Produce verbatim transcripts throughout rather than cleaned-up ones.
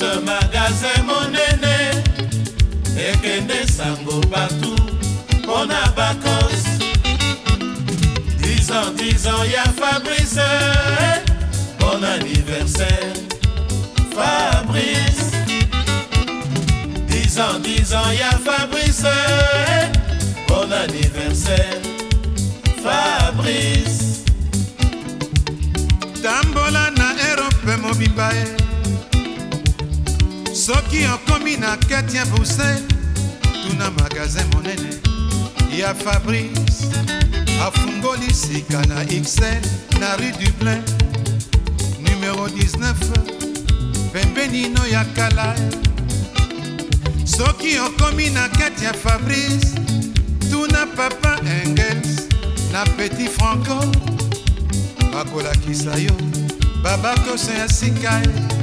Fabrice magasin monene ekende sango partout on a bacos. Dix ans, dix ans y'a Fabrice, bon anniversaire Fabrice. Dix ans, dix ans y'a Fabrice, bon anniversaire Fabrice. Tambola na Europe mobimbae soki okomi na kati ya buse tuna magasin monene ya Fabrice afungoli sika na X L na rue du Plein numéro dix-neuf pembeni no ya kala. Soki okomi na kati ya Fabrice tuna papa Engels na Petit Franco bakolakisa yo babakosa ya sika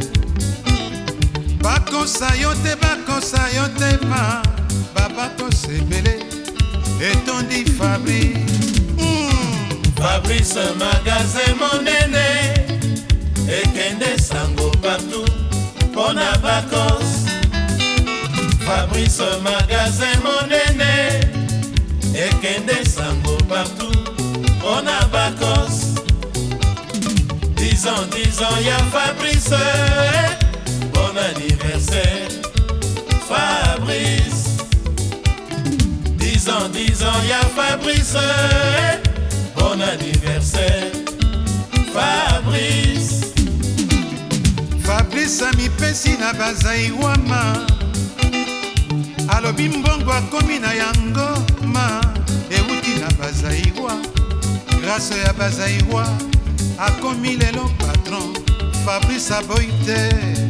bakosa yo te bakosa yo te ma babakosa ebele etondi Fabrice. mm. Fabrice magasin monene ekende sango partout pona bacos. Fabrice magasin monene ekende sango partout pona bacos. Dix ans, dix ans y'a Fabrice, bon anniversaire Fabrice. Dix ans, dix ans y'a Fabrice, bon anniversaire Fabrice. Fabrice amipesi na bazaiwama alobi mbongo akomi na yango ma euti na bazaiwa grâce ya bazaiwa akomi lelo patron Fabrice aboite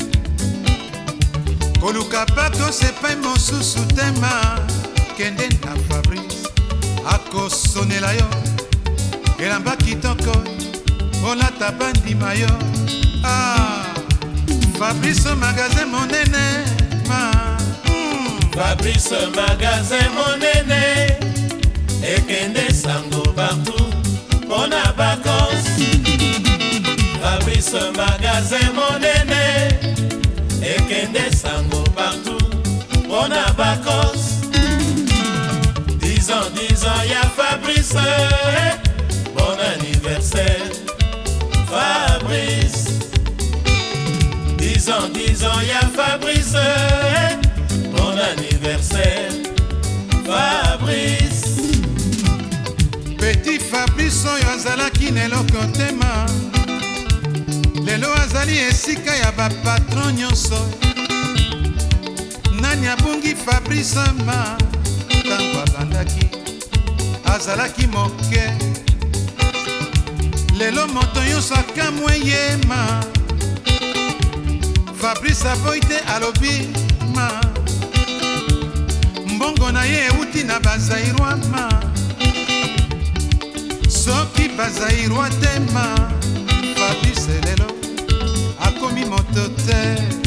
koluka pato sepai mosusu tema kende na Fabrice akosonela yo elamba kitoko olata bandima yo. ah, Fabrice magasin monene ma mm. Fabrice magasin monene ekende sango partout pona bacos. Fabrice magasin monene ekende sango partout pona bacos. Dix ans, dix ans y'a Fabrice, bon anniversaire Fabrice. Dix ans, dix ans y'a Fabrice, bon anniversaire Fabrice. Petit Fabrice oyo azalaki neloko tema lelo azali esika ya bapatron nyonso. Nani abungi Fabrice ma tango abandaki azalaki moke lelo moto nyonso akamwe ye ma Fabrice aboyi te alobi ma mbongo na ye euti na bazairwa ma soki bazairwa te ma Fabrice lelo akomi moto te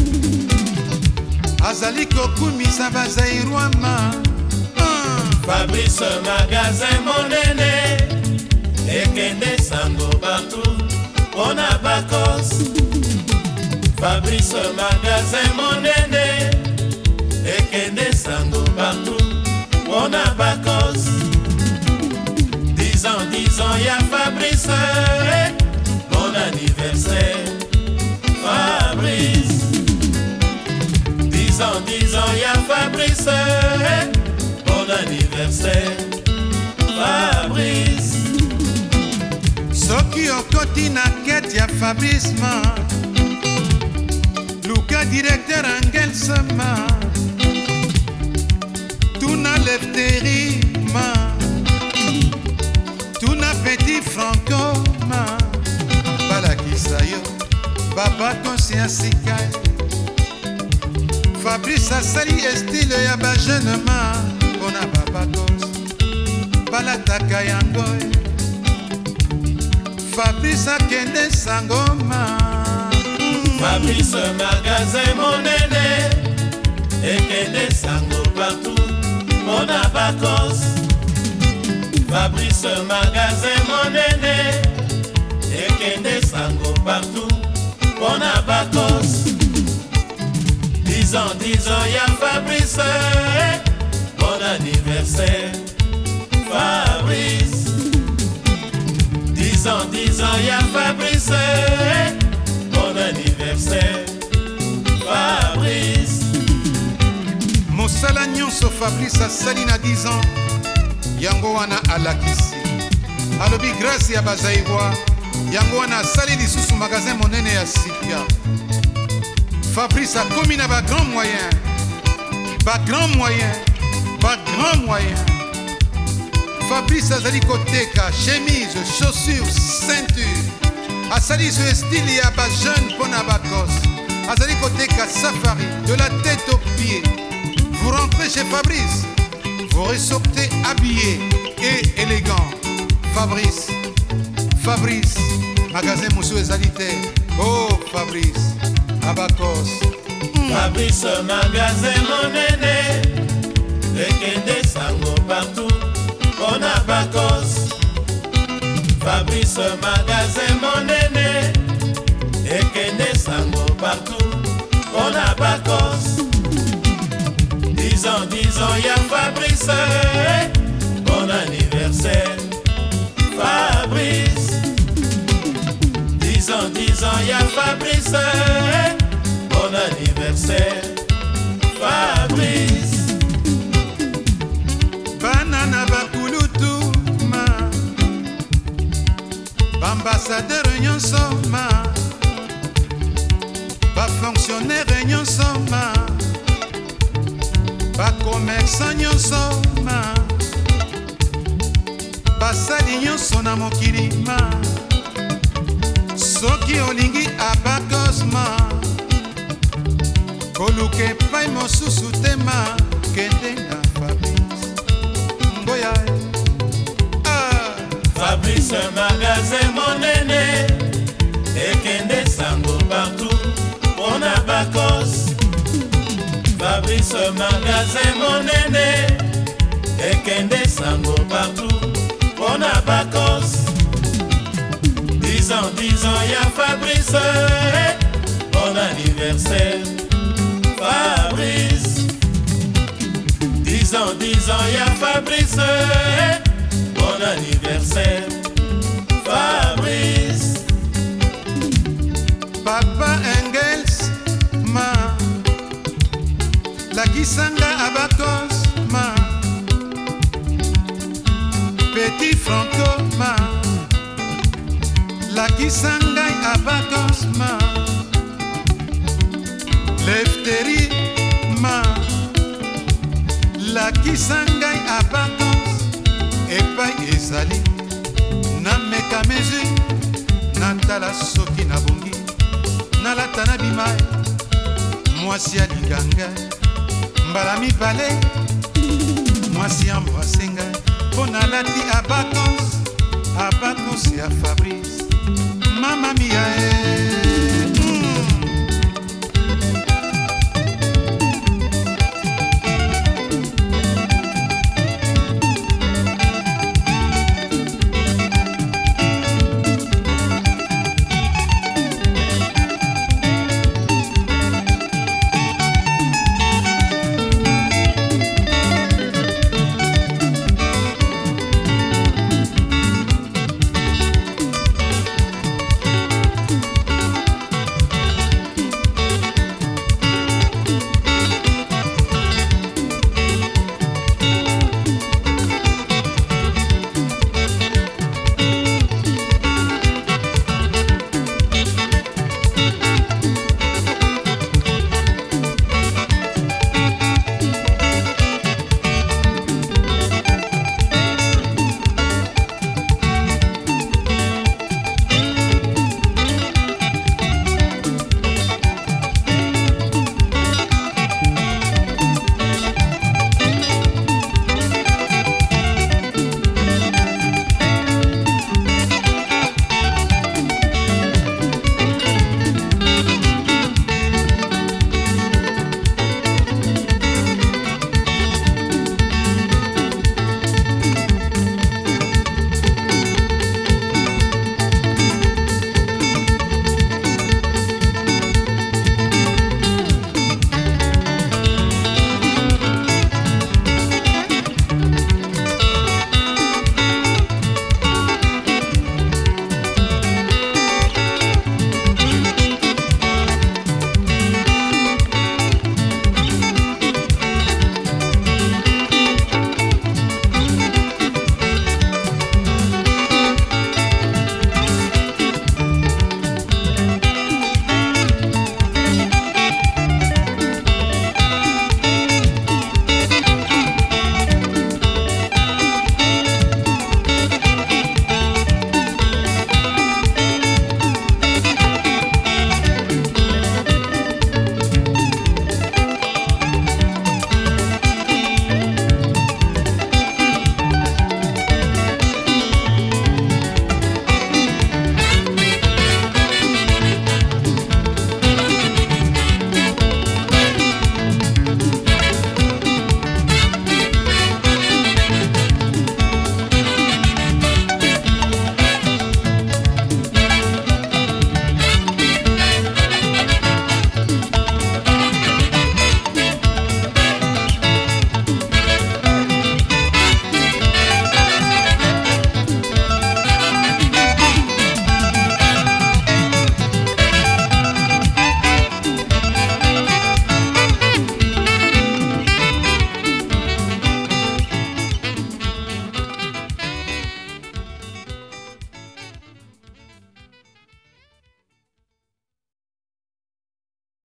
azali kokumisa bazairwa ma. Fabrice magasin monene ekende sango partout pona bacos. Fabrice magasin monene ekende sango partout pona bacos. Dix ans, dix ans y'a Fabrice, bon anniversaire Fabrice. Dix ans, dix ans y'a Fabrice, bon anniversaire Fabrice. Soki okoti na kete ya Fabrice ma luka directeur Engels ma tuna Lefteri ma tuna Petit Franco ma balakisa yo babakosi ya sika. Fabrice asali estile ya bajeune ma pona babakos balataka yango. Fabrice akende sango ma. Fabrice magasin monene ekende sango partout pona bacos. Fabrice magasin monene ekende sango partout pona bacos. dix ans, dix ans, y'a Fabrice. Bon anniversaire, Fabrice. Dix ans, dix ans, y'a Fabrice. Bon anniversaire, Fabrice. mosala nyonso Fabrice asali na dix ans yango wana alakisi alobi grâce ya bazairwa yango wana asali lisusu magasin monene ya sika. Fabrice akomi na bagrand moyen bagrand moyen bagrand moyen. Fabrice azali koteka chemise, chaussure, ceinture, asali so style ya bajeune mpo na bakos, azali koteka safari de la tête aux pieds. Vous rentrez chez Fabrice, vous ressortez habillé et élégant. Fabrice, Fabrice, magasin Moussou ezalité. Oh Fabrice, Abakos. Mm. Fabrice, magasin monene, ekende sango partout, on a Abakos. Fabrice, magasin monene, ekende sango partout, on a Abakos. Dix ans, dix ans, y'a Fabrice. Bon anniversaire, Fabrice. Dix ans, dix ans, y'a Fabrice. Bon anniversaire, Fabrice. Banana bakulutu ma, ambassadeur nyonso ma, ba fonctionnaire nyonso ma, ba commerçant nyonso ma, basali nyonso na mokili ma, soki olingi Abakos ma, koluka epai mosusu te ma, kende na Fabrice ngoya. Ah. Fabrice, magasin monene, ekende sango partout, on a Abakos. Fabrice, magasin monene, ekende sango partout, on a Abakos. Dix ans, dix ans, y'a Fabrice. Bon anniversaire, Fabrice. Dix ans, dix ans, y'a Fabrice. Bon anniversaire, Fabrice. Papa Engels ma, lakisanga Abakos ma, Petit Franco ma, lakisanga Abakos ma, Lefteri ma, lakisanga Abakos. Epai ezali na meka mesure, natala soki na bongi, nalata na bimai, mwasi ya linganga, mbala mibale, mwasi ya mwasenga, mpo nalati Abakos, Abakos ya Fabrice, mama mia e.